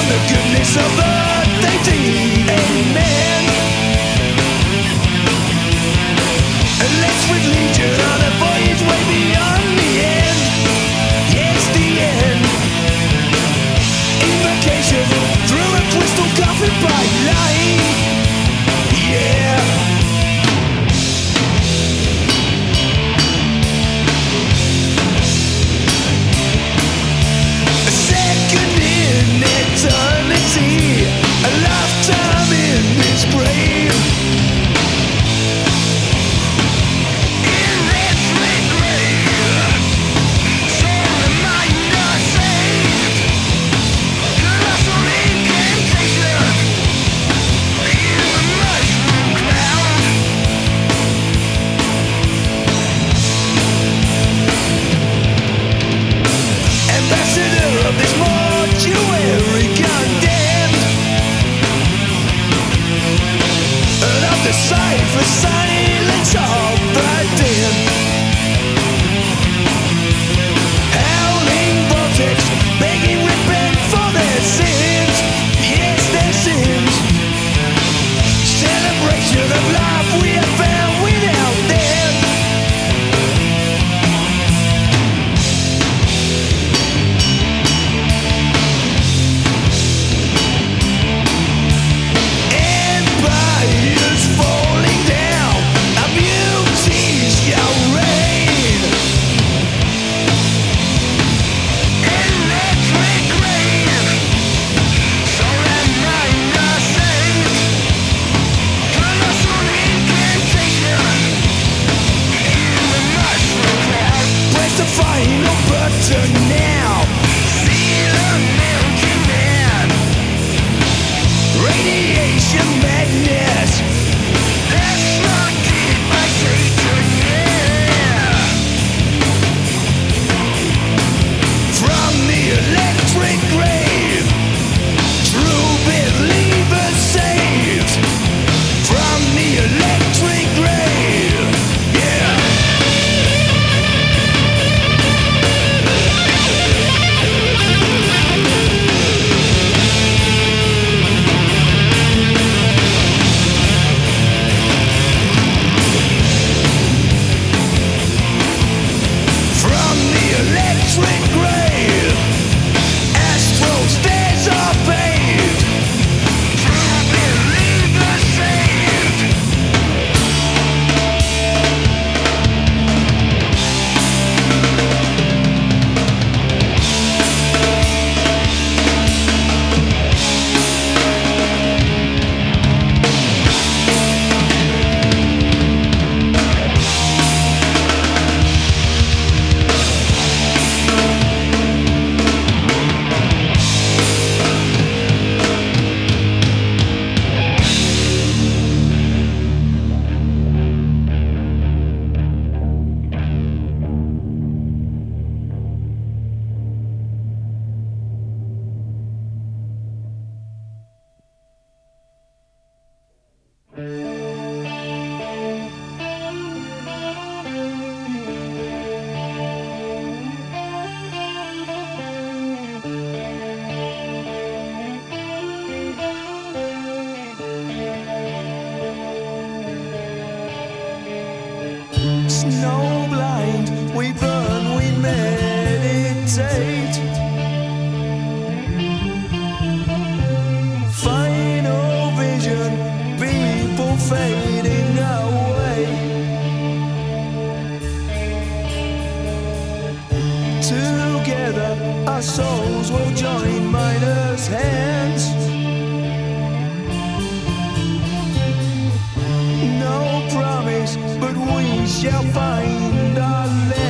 the goodness of earth they deed. Amen. And let's with legion on a voyage way beyond the end. Yes, the end. Invocation through a crystal coffin by light. Yeah. A second in eternity, a lifetime in this grave. In this grave, soul and mind are saved. Colossal incantation in the mushroom cloud. Ambassador of this mortuary condemned, and of the cipher silence of the den. Howling vortex, begging repent for their sins. Yes, their sins. Celebration of life we have found without them. Empires falling down, our beauty shall reign. Electric rain, soul and mind are saved. Colossal incantation in the mushroom cloud. Press the final button now. See the Milky Man. Radiation madness. That's not deep by Satan, yeah. From the electric grave, true believers saved. From the electric grave, yeah. From the electric grave, astral stairs are paved. True believers saved. Snowblind, we burn, we meditate. Final vision, people fading away. Together, our souls will join miners' hands. No promise, but we shall find our land.